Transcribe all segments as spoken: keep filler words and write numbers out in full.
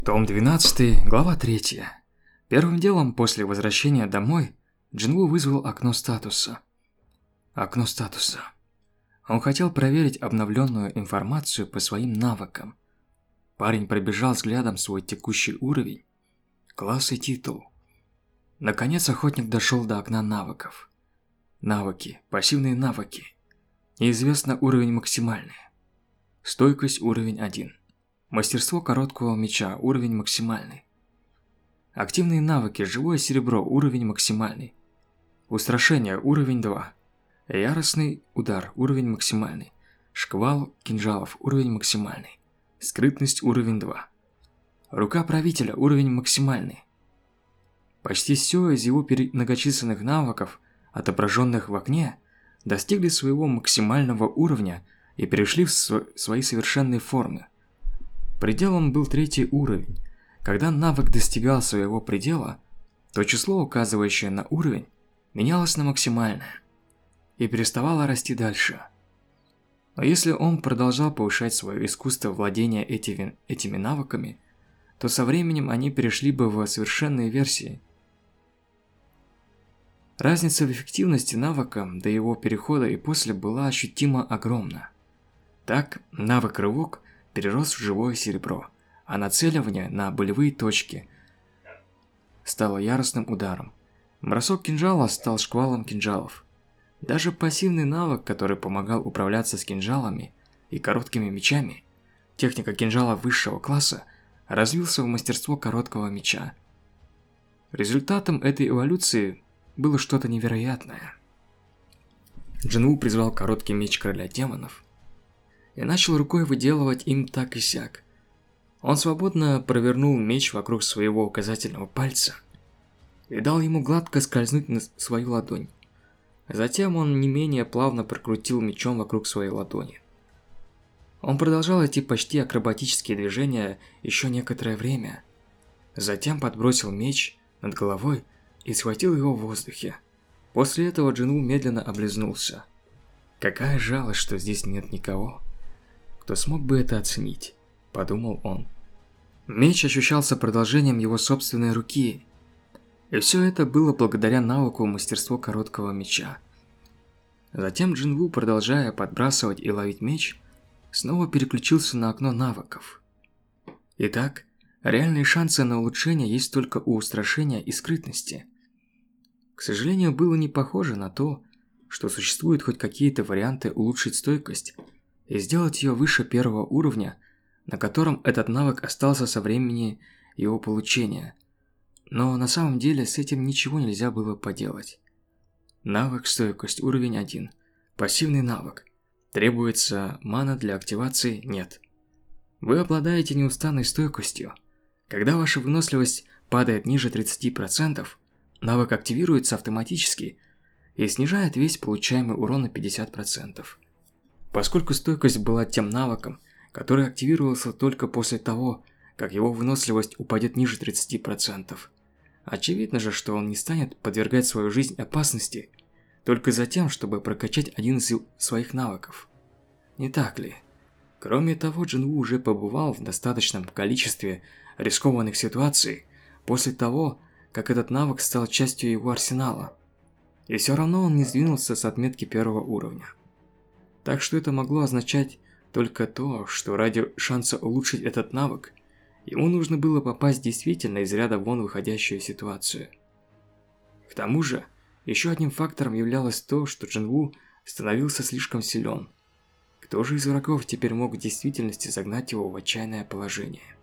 Том двенадцатый, глава третья. Первым делом после возвращения домой Джинву вызвал окно статуса. Окно статуса. Он хотел проверить обновленную информацию по своим навыкам. Парень пробежал взглядом свой текущий уровень, класс и титул. Наконец охотник дошел до окна навыков. Навыки, пассивные навыки. Неизвестно уровень максимальный. Стойкость уровень один. Мастерство короткого меча уровень максимальный. Активные навыки живое серебро уровень максимальный. Устрашение уровень два. Яростный удар уровень максимальный. Шквал кинжалов уровень максимальный. Скрытность уровень два. Рука правителя уровень максимальный. Почти все из его многочисленных навыков, отображенных в окне, достигли своего максимального уровня и перешли в свои совершенные формы. Пределом был третий уровень. Когда навык достигал своего предела, то число, указывающее на уровень, менялось на максимальное и переставало расти дальше. Но если он продолжал повышать свое искусство владения этими, этими навыками, то со временем они перешли бы в совершенные версии. Разница в эффективности навыка до его перехода и после была ощутимо огромна. Так, навык рывок перерос в живое серебро, а нацеливание на болевые точки стало яростным ударом. Бросок кинжала стал шквалом кинжалов. Даже пассивный навык, который помогал управляться с кинжалами и короткими мечами, техника кинжала высшего класса, развился в мастерство короткого меча. Результатом этой эволюции было что-то невероятное. Джинву призвал короткий меч короля демонов и начал рукой выделывать им так и сяк. Он свободно провернул меч вокруг своего указательного пальца и дал ему гладко скользнуть на свою ладонь. Затем он не менее плавно прокрутил мечом вокруг своей ладони. Он продолжал эти почти акробатические движения еще некоторое время. Затем подбросил меч над головой и схватил его в воздухе. После этого Джинву медленно облизнулся. Какая жалость, что здесь нет никого, кто смог бы это оценить, подумал он. Меч ощущался продолжением его собственной руки, и все это было благодаря навыку мастерства короткого меча. Затем Джинву, продолжая подбрасывать и ловить меч, снова переключился на окно навыков. Итак, реальные шансы на улучшение есть только у устрашения и скрытности. К сожалению, было не похоже на то, что существуют хоть какие-то варианты улучшить стойкость и сделать ее выше первого уровня, на котором этот навык остался со времени его получения. Но на самом деле с этим ничего нельзя было поделать. Навык стойкость уровень один. Пассивный навык. Требуется мана для активации? Нет. Вы обладаете неустанной стойкостью. Когда ваша выносливость падает ниже тридцати процентов, навык активируется автоматически и снижает весь получаемый урон на пятьдесят процентов. Поскольку стойкость была тем навыком, который активировался только после того, как его выносливость упадет ниже тридцати процентов, очевидно же, что он не станет подвергать свою жизнь опасности только за тем, чтобы прокачать один из своих навыков. Не так ли? Кроме того, Джинву уже побывал в достаточном количестве рискованных ситуаций после того, как этот навык стал частью его арсенала. И все равно он не сдвинулся с отметки первого уровня. Так что это могло означать только то, что ради шанса улучшить этот навык, ему нужно было попасть в действительно из ряда вон выходящую ситуацию. К тому же, еще одним фактором являлось то, что Джинву становился слишком силен. Кто же из врагов теперь мог в действительности загнать его в отчаянное положение?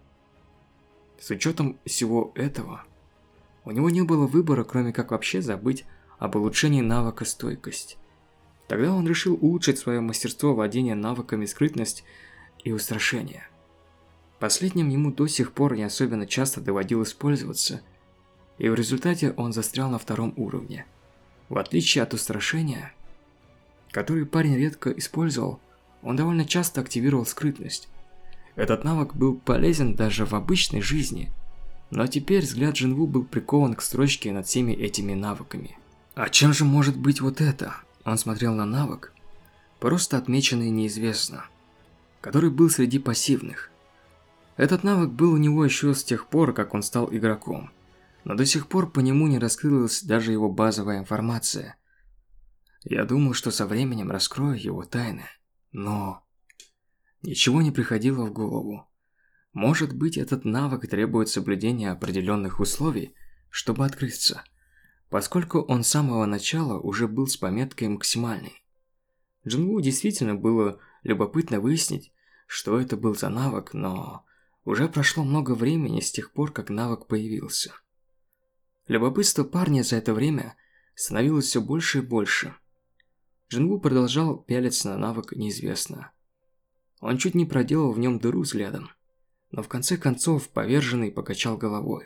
С учетом всего этого, у него не было выбора, кроме как вообще забыть об улучшении навыка стойкость. Тогда он решил улучшить свое мастерство владения навыками скрытность и устрашение. Последним ему до сих пор не особенно часто доводилось пользоваться, и в результате он застрял на втором уровне. В отличие от устрашения, который парень редко использовал, он довольно часто активировал скрытность. Этот навык был полезен даже в обычной жизни, но теперь взгляд Джинву был прикован к строчке над всеми этими навыками. А чем же может быть вот это? Он смотрел на навык, просто отмеченный неизвестно, который был среди пассивных. Этот навык был у него еще с тех пор, как он стал игроком, но до сих пор по нему не раскрылась даже его базовая информация. Я думал, что со временем раскрою его тайны, но... Ничего не приходило в голову. Может быть, этот навык требует соблюдения определенных условий, чтобы открыться, поскольку он с самого начала уже был с пометкой «максимальный». Джинву действительно было любопытно выяснить, что это был за навык, но уже прошло много времени с тех пор, как навык появился. Любопытство парня за это время становилось все больше и больше. Джинву продолжал пялиться на навык неизвестно. Он чуть не проделал в нем дыру взглядом, но в конце концов поверженный покачал головой.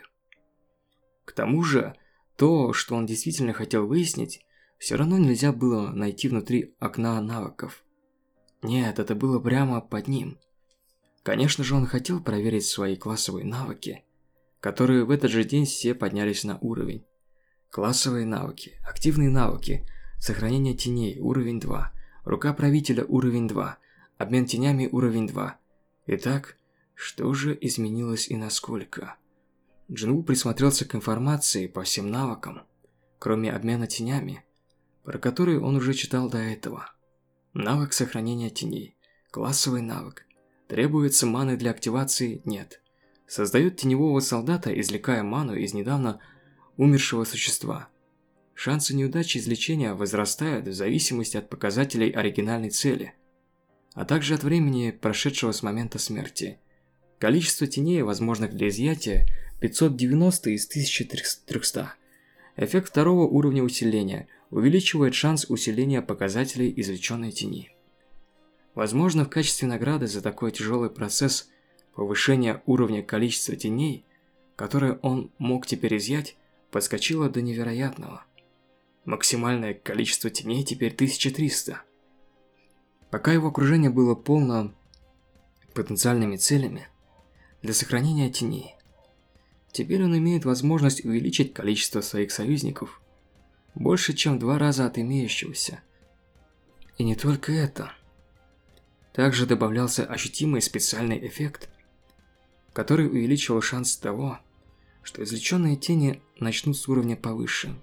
К тому же, то, что он действительно хотел выяснить, все равно нельзя было найти внутри окна навыков. Нет, это было прямо под ним. Конечно же, он хотел проверить свои классовые навыки, которые в этот же день все поднялись на уровень. Классовые навыки, активные навыки, сохранение теней уровень два, рука правителя уровень два, обмен тенями уровень два. Итак, что же изменилось и насколько? Джинву присмотрелся к информации по всем навыкам, кроме обмена тенями, про которые он уже читал до этого. Навык сохранения теней. Классовый навык. Требуется маны для активации? Нет. Создает теневого солдата, извлекая ману из недавно умершего существа. Шансы неудачи излечения возрастают в зависимости от показателей оригинальной цели, а также от времени, прошедшего с момента смерти. Количество теней, возможных для изъятия, пятьсот девяносто из тысячи трёхсот. Эффект второго уровня усиления увеличивает шанс усиления показателей извлеченной тени. Возможно, в качестве награды за такой тяжелый процесс повышения уровня количества теней, которые он мог теперь изъять, подскочило до невероятного. Максимальное количество теней теперь тысяча триста. Пока его окружение было полно потенциальными целями для сохранения теней, теперь он имеет возможность увеличить количество своих союзников больше, чем в два раза от имеющегося. И не только это. Также добавлялся ощутимый специальный эффект, который увеличивал шанс того, что извлеченные тени начнут с уровня повыше.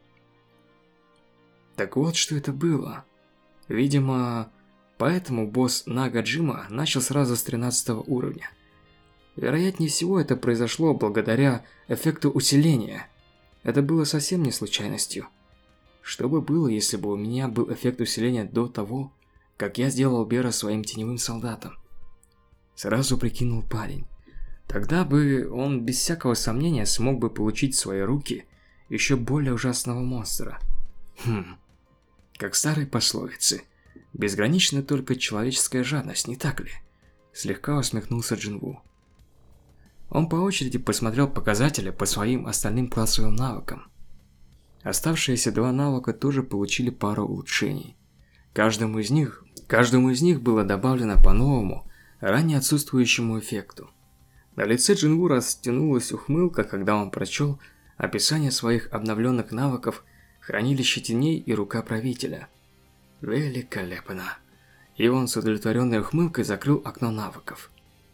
Так вот, что это было. Видимо, поэтому босс Нагаджима начал сразу с тринадцатого уровня. Вероятнее всего, это произошло благодаря эффекту усиления. Это было совсем не случайностью. Что бы было, если бы у меня был эффект усиления до того, как я сделал Бера своим теневым солдатом? Сразу прикинул парень. Тогда бы он без всякого сомнения смог бы получить в свои руки еще более ужасного монстра. Хм, как в старой пословице. Безгранична только человеческая жадность, не так ли? Слегка усмехнулся Джинву. Он по очереди посмотрел показатели по своим остальным классовым навыкам. Оставшиеся два навыка тоже получили пару улучшений. Каждому из них, каждому из них было добавлено по новому, ранее отсутствующему эффекту. На лице Джинву растянулась ухмылка, когда он прочел описание своих обновленных навыков «Хранилище теней» и «Рука правителя». Великолепно. И он с удовлетворенной ухмылкой закрыл окно навыков.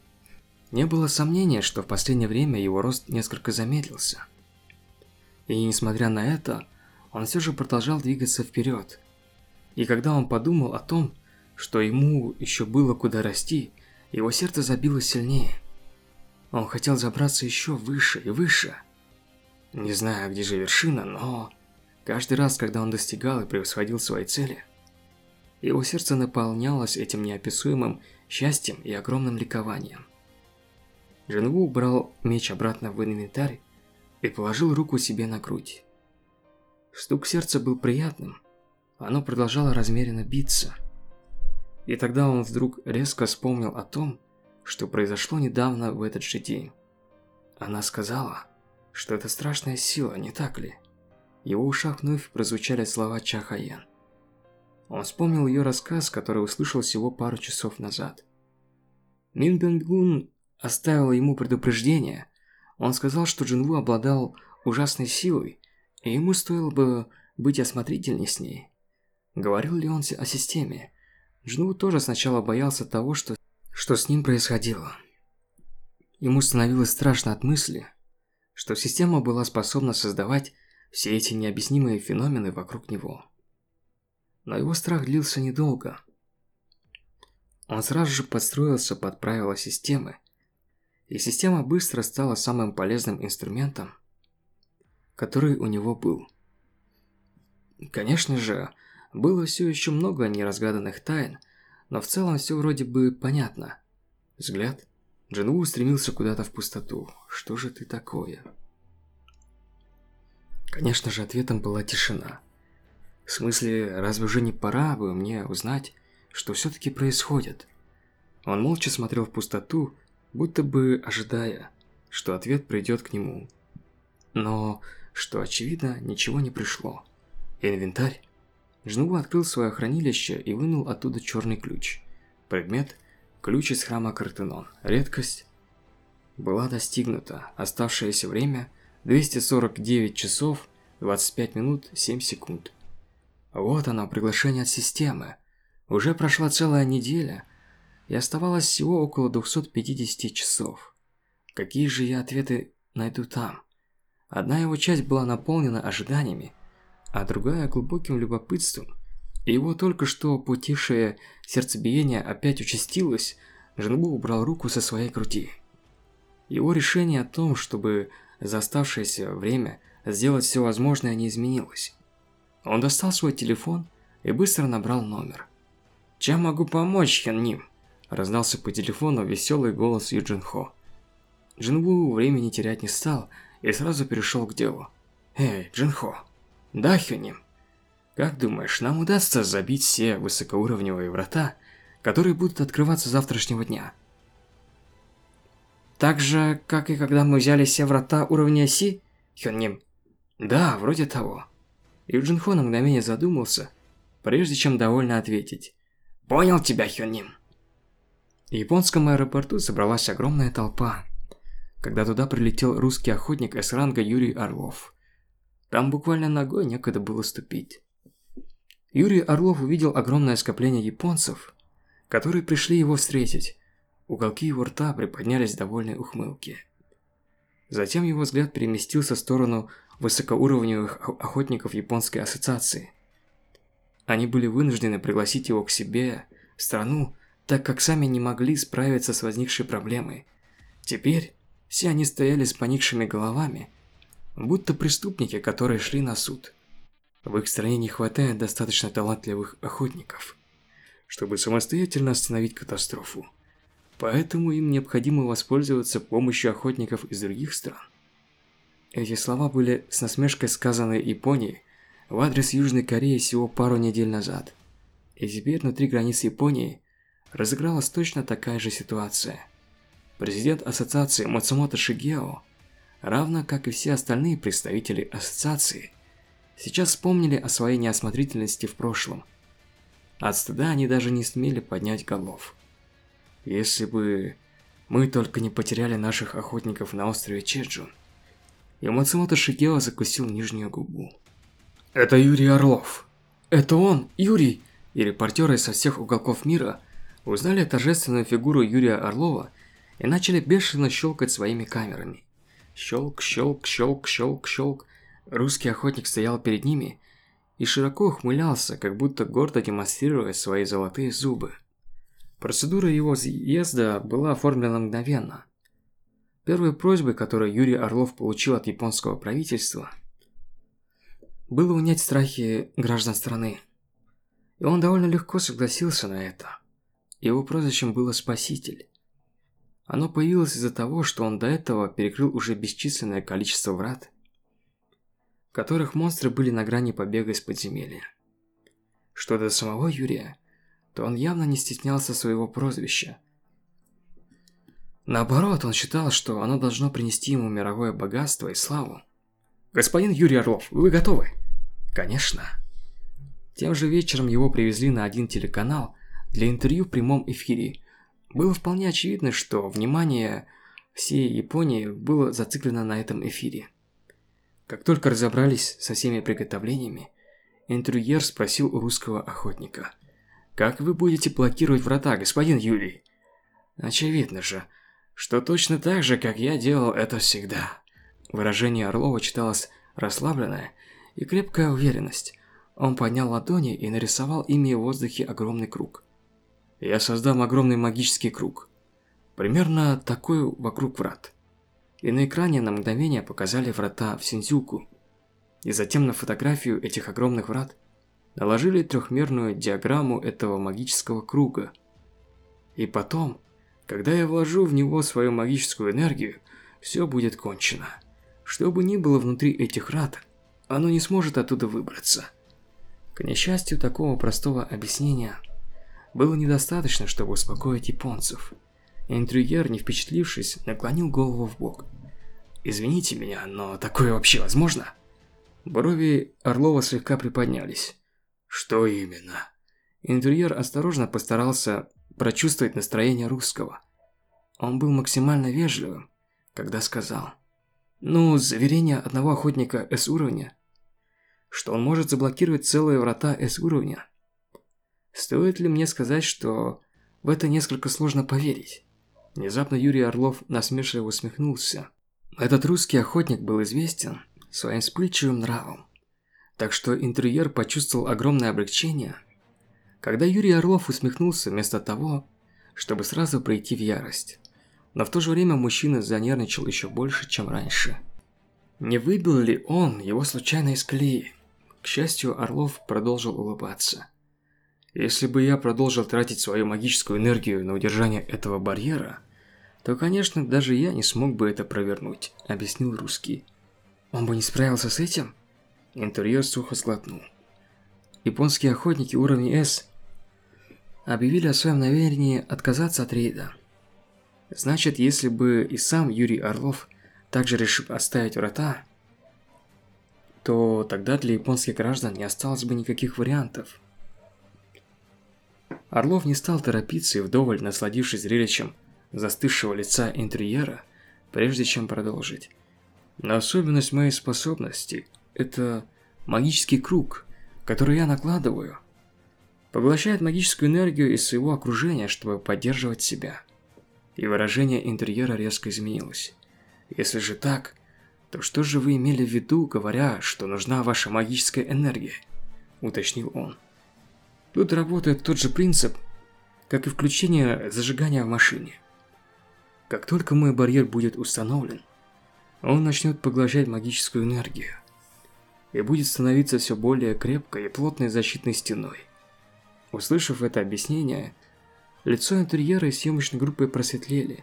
Не было сомнения, что в последнее время его рост несколько замедлился. И несмотря на это, он все же продолжал двигаться вперед. И когда он подумал о том, что ему еще было куда расти, его сердце забилось сильнее. Он хотел забраться еще выше и выше. Не знаю, где же вершина, но каждый раз, когда он достигал и превосходил свои цели, его сердце наполнялось этим неописуемым счастьем и огромным ликованием. Джинву убрал меч обратно в инвентарь и положил руку себе на грудь. Стук сердца был приятным, оно продолжало размеренно биться. И тогда он вдруг резко вспомнил о том, что произошло недавно в этот же день. Она сказала, что это страшная сила, не так ли? В его ушах вновь прозвучали слова Ча Хаян. Он вспомнил ее рассказ, который услышал всего пару часов назад. Мин Бёнгун оставил ему предупреждение. Он сказал, что Джинву обладал ужасной силой, и ему стоило бы быть осмотрительней с ней. Говорил ли он о системе? Джинву тоже сначала боялся того, что, что с ним происходило. Ему становилось страшно от мысли, что система была способна создавать все эти необъяснимые феномены вокруг него. Но его страх длился недолго. Он сразу же подстроился под правила системы, и система быстро стала самым полезным инструментом, который у него был. Конечно же, было все еще много неразгаданных тайн, но в целом все вроде бы понятно. Взгляд Джинву устремился куда-то в пустоту. Что же ты такое? Конечно же, ответом была тишина. В смысле, разве уже не пора бы мне узнать, что все-таки происходит? Он молча смотрел в пустоту, будто бы ожидая, что ответ придет к нему. Но, что очевидно, ничего не пришло. Инвентарь. Джинву открыл свое хранилище и вынул оттуда черный ключ. Предмет – ключ из храма Картенон. Редкость была достигнута. Оставшееся время – двести сорок девять часов, двадцать пять минут, семь секунд. Вот оно, приглашение от системы. Уже прошла целая неделя, и оставалось всего около двухсот пятидесяти часов. Какие же я ответы найду там? Одна его часть была наполнена ожиданиями, а другая глубоким любопытством. И его только что потихшее сердцебиение опять участилось. Джинву убрал руку со своей груди. Его решение о том, чтобы за оставшееся время сделать все возможное, не изменилось. Он достал свой телефон и быстро набрал номер. «Чем могу помочь, Хён Ним?» – раздался по телефону веселый голос Ю Джин Хо. Джинву времени терять не стал и сразу перешел к делу. «Эй, Джин Хо!» «Да, Хён Ним. Как думаешь, нам удастся забить все высокоуровневые врата, которые будут открываться с завтрашнего дня?» «Так же, как и когда мы взяли все врата уровня Си, Хён Ним?» «Да, вроде того». Ю Джин Хо на мгновение задумался, прежде чем довольно ответить. «Понял тебя, Хён Ним». В японском аэропорту собралась огромная толпа, когда туда прилетел русский охотник эс-ранга Юрий Орлов. Там буквально ногой некуда было ступить. Юрий Орлов увидел огромное скопление японцев, которые пришли его встретить. Уголки его рта приподнялись в довольной ухмылке. Затем его взгляд переместился в сторону высокоуровневых охотников японской ассоциации. Они были вынуждены пригласить его к себе в страну, так как сами не могли справиться с возникшей проблемой. Теперь все они стояли с поникшими головами, будто преступники, которые шли на суд. В их стране не хватает достаточно талантливых охотников, чтобы самостоятельно остановить катастрофу. Поэтому им необходимо воспользоваться помощью охотников из других стран. Эти слова были с насмешкой сказаны Японией в адрес Южной Кореи всего пару недель назад. И теперь внутри границ Японии разыгралась точно такая же ситуация. Президент ассоциации Мацумото Шигео, равно как и все остальные представители ассоциации, сейчас вспомнили о своей неосмотрительности в прошлом. От стыда они даже не смели поднять голов. Если бы мы только не потеряли наших охотников на острове Чеджу. И Мацумото Шигео закусил нижнюю губу. Это Юрий Орлов. Это он, Юрий! И репортеры со всех уголков мира узнали торжественную фигуру Юрия Орлова и начали бешено щелкать своими камерами. Щелк, щелк, щелк, щелк, щелк. Русский охотник стоял перед ними и широко ухмылялся, как будто гордо демонстрируя свои золотые зубы. Процедура его въезда была оформлена мгновенно. Первой просьбой, которую Юрий Орлов получил от японского правительства, было унять страхи граждан страны. И он довольно легко согласился на это. Его прозвищем было «Спаситель». Оно появилось из-за того, что он до этого перекрыл уже бесчисленное количество врат, в которых монстры были на грани побега из подземелья. Что до самого Юрия, то он явно не стеснялся своего прозвища. Наоборот, он считал, что оно должно принести ему мировое богатство и славу. «Господин Юрий Орлов, вы готовы?» «Конечно». Тем же вечером его привезли на один телеканал для интервью в прямом эфире. Было вполне очевидно, что внимание всей Японии было зациклено на этом эфире. Как только разобрались со всеми приготовлениями, интервьюер спросил у русского охотника: «Как вы будете блокировать врата, господин Юрий?» «Очевидно же. что точно так же, как я делал это всегда. Выражение Орлова читалось расслабленная и крепкая уверенность. Он поднял ладони и нарисовал ими в воздухе огромный круг. Я создам огромный магический круг. Примерно такой вокруг врат. И на экране на мгновение показали врата в Синдзюку. И затем на фотографию этих огромных врат наложили трехмерную диаграмму этого магического круга. И потом, когда я вложу в него свою магическую энергию, все будет кончено. Что бы ни было внутри этих врат, оно не сможет оттуда выбраться. К несчастью, такого простого объяснения было недостаточно, чтобы успокоить японцев. Интерьер, не впечатлившись, наклонил голову в бок. «Извините меня, но такое вообще возможно?» Брови Орлова слегка приподнялись. «Что именно?» Интерьер осторожно постарался прочувствовать настроение русского. Он был максимально вежливым, когда сказал: «Ну, заверение одного охотника С-уровня, что он может заблокировать целые врата С-уровня. Стоит ли мне сказать, что в это несколько сложно поверить?» Внезапно Юрий Орлов насмешливо усмехнулся. Этот русский охотник был известен своим вспыльчивым нравом, так что интерьер почувствовал огромное облегчение, когда Юрий Орлов усмехнулся вместо того, чтобы сразу прийти в ярость. Но в то же время мужчина занервничал еще больше, чем раньше. Не выбил ли он его случайно из колеи? К счастью, Орлов продолжил улыбаться. «Если бы я продолжил тратить свою магическую энергию на удержание этого барьера, то, конечно, даже я не смог бы это провернуть», — объяснил русский. «Он бы не справился с этим?» Интерьер сухо сглотнул. Японские охотники уровня С объявили о своем намерении отказаться от рейда. Значит, если бы и сам Юрий Орлов также решил оставить врата, то тогда для японских граждан не осталось бы никаких вариантов. Орлов не стал торопиться и, вдоволь насладившись зрелищем застывшего лица интерьера, прежде чем продолжить. Но особенность моей способности – это магический круг, который я накладываю. Поглощает магическую энергию из своего окружения, чтобы поддерживать себя. И выражение интерьера резко изменилось. Если же так, то что же вы имели в виду, говоря, что нужна ваша магическая энергия? Уточнил он. Тут работает тот же принцип, как и включение зажигания в машине. Как только мой барьер будет установлен, он начнет поглощать магическую энергию и будет становиться все более крепкой и плотной защитной стеной. Услышав это объяснение, лицо интерьера и съемочной группы просветлели.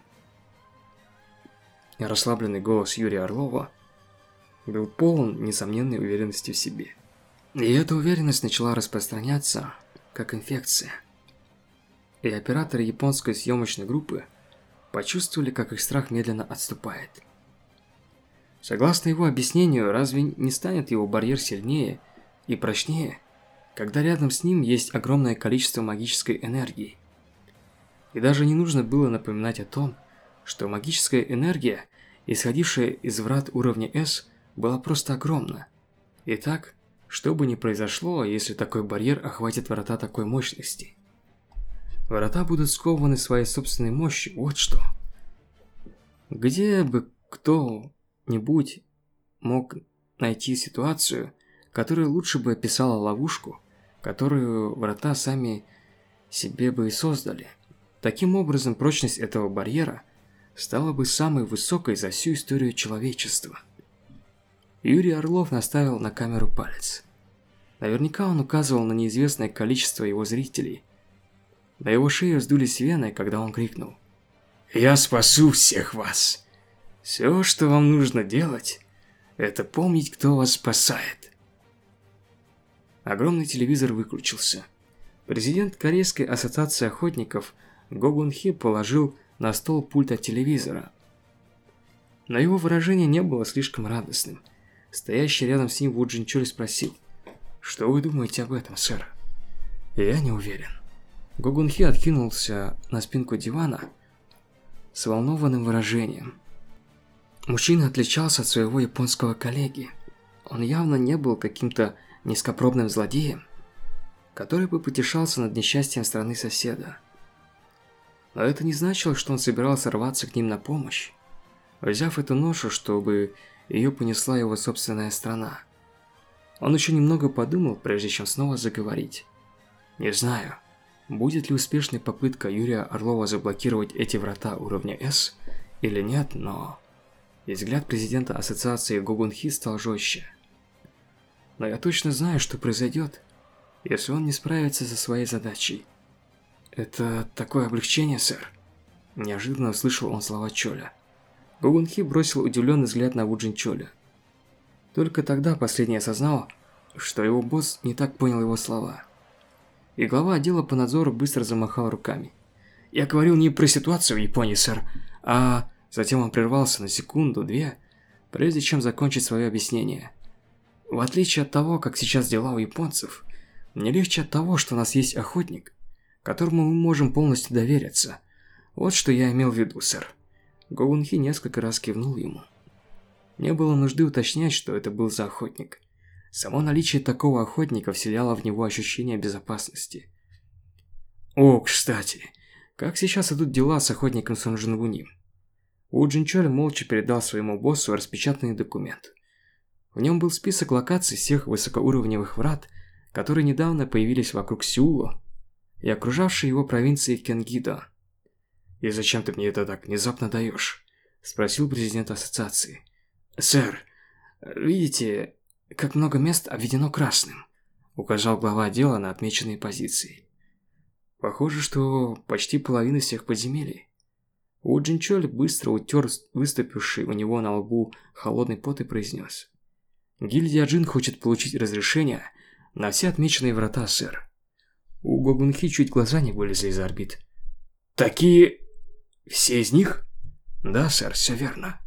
И расслабленный голос Юрия Орлова был полон несомненной уверенности в себе. И эта уверенность начала распространяться, как инфекция. И операторы японской съемочной группы почувствовали, как их страх медленно отступает. Согласно его объяснению, разве не станет его барьер сильнее и прочнее, когда рядом с ним есть огромное количество магической энергии? И даже не нужно было напоминать о том, что магическая энергия, исходившая из врат уровня С, была просто огромна. Итак, что бы ни произошло, если такой барьер охватит врата такой мощности? Врата будут скованы своей собственной мощью, вот что. Где бы кто-нибудь мог найти ситуацию, которая лучше бы описала ловушку, которую врата сами себе бы и создали? Таким образом, прочность этого барьера стала бы самой высокой за всю историю человечества. Юрий Орлов наставил на камеру палец. Наверняка он указывал на неизвестное количество его зрителей. На его шее вздулись вены, когда он крикнул: «Я спасу всех вас! Все, что вам нужно делать, это помнить, кто вас спасает». Огромный телевизор выключился. Президент Корейской ассоциации охотников Го Гун Хе положил на стол пульт от телевизора. Но его выражение не было слишком радостным. Стоящий рядом с ним Ву Джинчоль спросил: «Что вы думаете об этом, сэр?» «Я не уверен». Го Гун Хе откинулся на спинку дивана с волнованным выражением. Мужчина отличался от своего японского коллеги. Он явно не был каким-то низкопробным злодеем, который бы потешался над несчастьем страны соседа. Но это не значило, что он собирался рваться к ним на помощь, взяв эту ношу, чтобы ее понесла его собственная страна. Он еще немного подумал, прежде чем снова заговорить. Не знаю, будет ли успешной попытка Юрия Орлова заблокировать эти врата уровня С или нет, но... И взгляд президента ассоциации Гогунхи стал жестче. Но я точно знаю, что произойдет, если он не справится со своей задачей. Это такое облегчение, сэр. Неожиданно услышал он слова Чоля. Гогунхи бросил удивленный взгляд на Вуджин Чоля. Только тогда последний осознал, что его босс не так понял его слова. И глава отдела по надзору быстро замахал руками. «Я говорил не про ситуацию в Японии, сэр, а...» Затем он прервался на секунду-две, прежде чем закончить свое объяснение. «В отличие от того, как сейчас дела у японцев, мне легче от того, что у нас есть охотник, которому мы можем полностью довериться. Вот что я имел в виду, сэр». Гогунхи несколько раз кивнул ему. Не было нужды уточнять, что это был за охотник. Само наличие такого охотника вселяло в него ощущение безопасности. «О, кстати, как сейчас идут дела с охотником Сонжинвуни?» Вуджин Чоль молча передал своему боссу распечатанный документ. В нем был список локаций всех высокоуровневых врат, которые недавно появились вокруг Сеула и окружавшей его провинции Кенгидо. «И зачем ты мне это так внезапно даешь?» – спросил президент ассоциации. «Сэр, видите, как много мест обведено красным», – указал глава отдела на отмеченные позиции. «Похоже, что почти половина всех подземелий». Вуджин Чоль быстро утер выступивший у него на лбу холодный пот и произнес. «Гильдия Джин хочет получить разрешение на все отмеченные врата, сэр». У Гогунхи чуть глаза не вылезли из орбит. «Такие... все из них?» «Да, сэр, все верно».